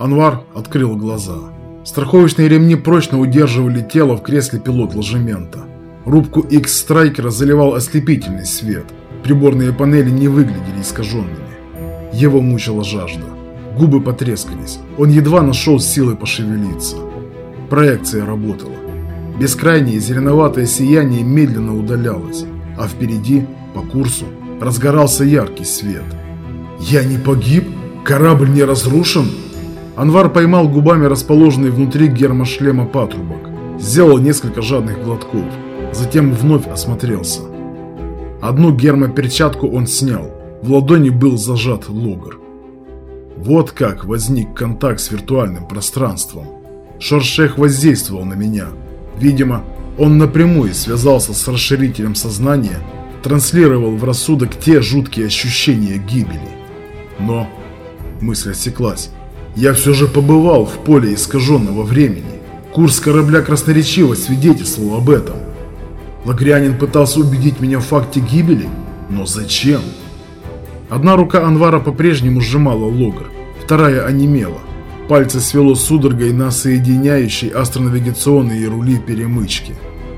Анвар открыл глаза. Страховочные ремни прочно удерживали тело в кресле пилот ложемента. Рубку X-Страйкера заливал ослепительный свет. Приборные панели не выглядели искаженными. Его мучила жажда. Губы потрескались. Он едва нашел силы пошевелиться. Проекция работала. Бескрайнее зеленоватое сияние медленно удалялось, а впереди, по курсу, разгорался яркий свет. «Я не погиб? Корабль не разрушен?» Анвар поймал губами расположенный внутри гермошлема патрубок, сделал несколько жадных глотков, затем вновь осмотрелся. Одну гермоперчатку он снял, в ладони был зажат логр. Вот как возник контакт с виртуальным пространством. Шоршех воздействовал на меня. Видимо, он напрямую связался с расширителем сознания, транслировал в рассудок те жуткие ощущения гибели. Но мысль осеклась. Я все же побывал в поле искаженного времени. Курс корабля красноречиво свидетельствовал об этом. Лагрианин пытался убедить меня в факте гибели, но зачем? Одна рука Анвара по-прежнему сжимала логр, вторая онемела. Пальцы свело судорогой на соединяющей астронавигационные рули перемычки.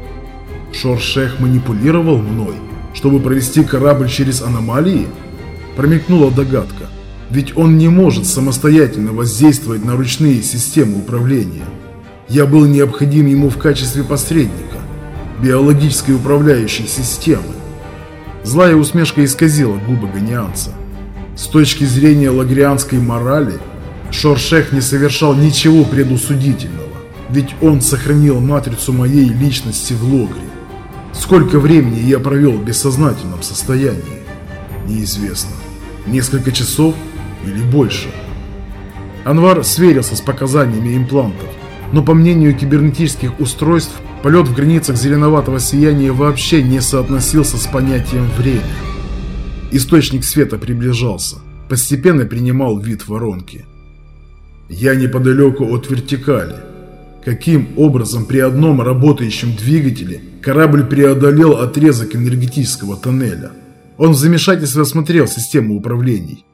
Шоршех манипулировал мной, чтобы провести корабль через аномалии? Промелькнула догадка. Ведь он не может самостоятельно воздействовать на ручные системы управления. Я был необходим ему в качестве посредника, биологической управляющей системы. Злая усмешка исказила губы ганианца. С точки зрения лагрианской морали, Шоршех не совершал ничего предусудительного, ведь он сохранил матрицу моей личности в логре. Сколько времени я провел в бессознательном состоянии? Неизвестно. Несколько часов или больше? Анвар сверился с показаниями имплантов, но по мнению кибернетических устройств, полет в границах зеленоватого сияния вообще не соотносился с понятием «время». Источник света приближался, постепенно принимал вид воронки. Я неподалеку от вертикали. Каким образом при одном работающем двигателе корабль преодолел отрезок энергетического тоннеля? Он в замешательстве осмотрел систему управлений.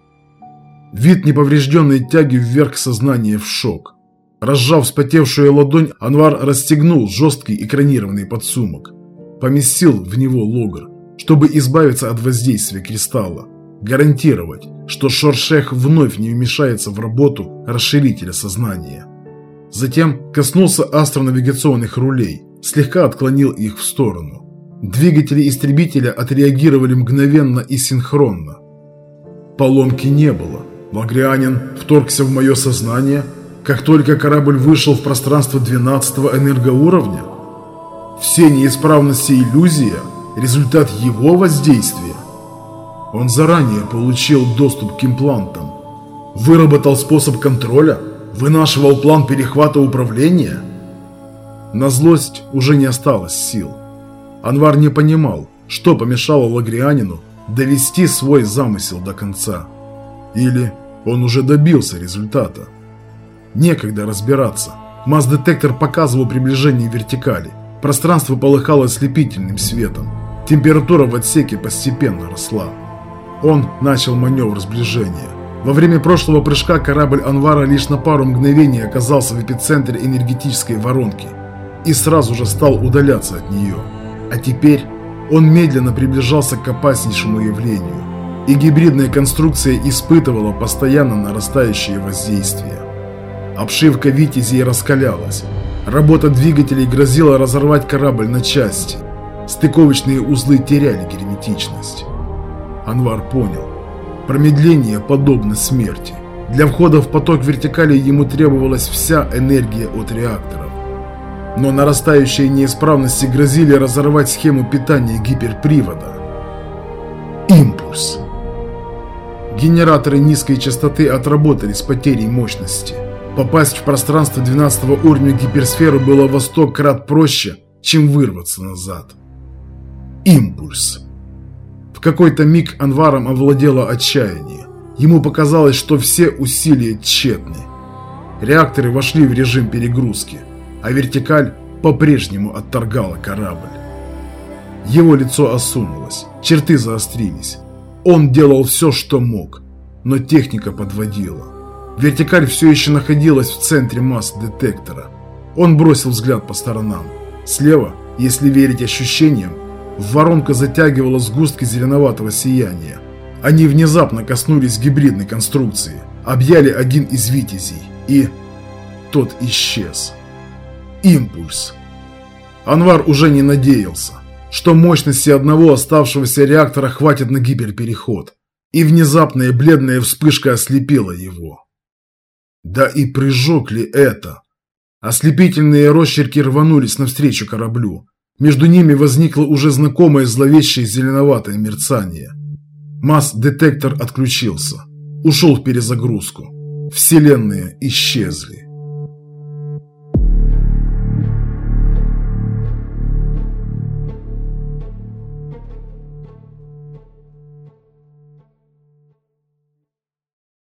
Вид неповрежденной тяги вверх сознания в шок. Разжав вспотевшую ладонь, Анвар расстегнул жесткий экранированный подсумок. Поместил в него логр, чтобы избавиться от воздействия кристалла. Гарантировать, что Шоршех вновь не вмешается в работу расширителя сознания. Затем коснулся астронавигационных рулей, слегка отклонил их в сторону. Двигатели истребителя отреагировали мгновенно и синхронно. Поломки не было. Лагрианин вторгся в мое сознание, как только корабль вышел в пространство 12-го энергоуровня. Все неисправности иллюзия – результат его воздействия. Он заранее получил доступ к имплантам, выработал способ контроля, вынашивал план перехвата управления. На злость уже не осталось сил. Анвар не понимал, что помешало Лагрианину довести свой замысел до конца. Или он уже добился результата. Некогда разбираться. Масс-детектор показывал приближение вертикали. Пространство полыхало ослепительным светом. Температура в отсеке постепенно росла. Он начал маневр сближения. Во время прошлого прыжка корабль Анвара лишь на пару мгновений оказался в эпицентре энергетической воронки и сразу же стал удаляться от нее. А теперь он медленно приближался к опаснейшему явлению, и гибридная конструкция испытывала постоянно нарастающее воздействие. Обшивка «Витязей» раскалялась. Работа двигателей грозила разорвать корабль на части. Стыковочные узлы теряли герметичность. Анвар понял. Промедление подобно смерти. Для входа в поток вертикали ему требовалась вся энергия от реакторов. Но нарастающие неисправности грозили разорвать схему питания гиперпривода. Импульс. Генераторы низкой частоты отработали с потерей мощности. Попасть в пространство 12-го уровня гиперсферы было во 100 крат проще, чем вырваться назад. Импульс. В какой-то миг Анваром овладело отчаяние. Ему показалось, что все усилия тщетны. Реакторы вошли в режим перегрузки, а вертикаль по-прежнему отторгала корабль. Его лицо осунулось, черты заострились. Он делал все, что мог, но техника подводила. Вертикаль все еще находилась в центре масс-детектора. Он бросил взгляд по сторонам. Слева, если верить ощущениям, воронка затягивала сгустки зеленоватого сияния. Они внезапно коснулись гибридной конструкции, объяли один из витязей, и тот исчез. Импульс. Анвар уже не надеялся, что мощности одного оставшегося реактора хватит на гиперпереход, и внезапная бледная вспышка ослепила его. Да и прыжок ли это? Ослепительные росчерки рванулись навстречу кораблю. Между ними возникло уже знакомое зловещее зеленоватое мерцание. Масс-детектор отключился. Ушел в перезагрузку. Вселенные исчезли.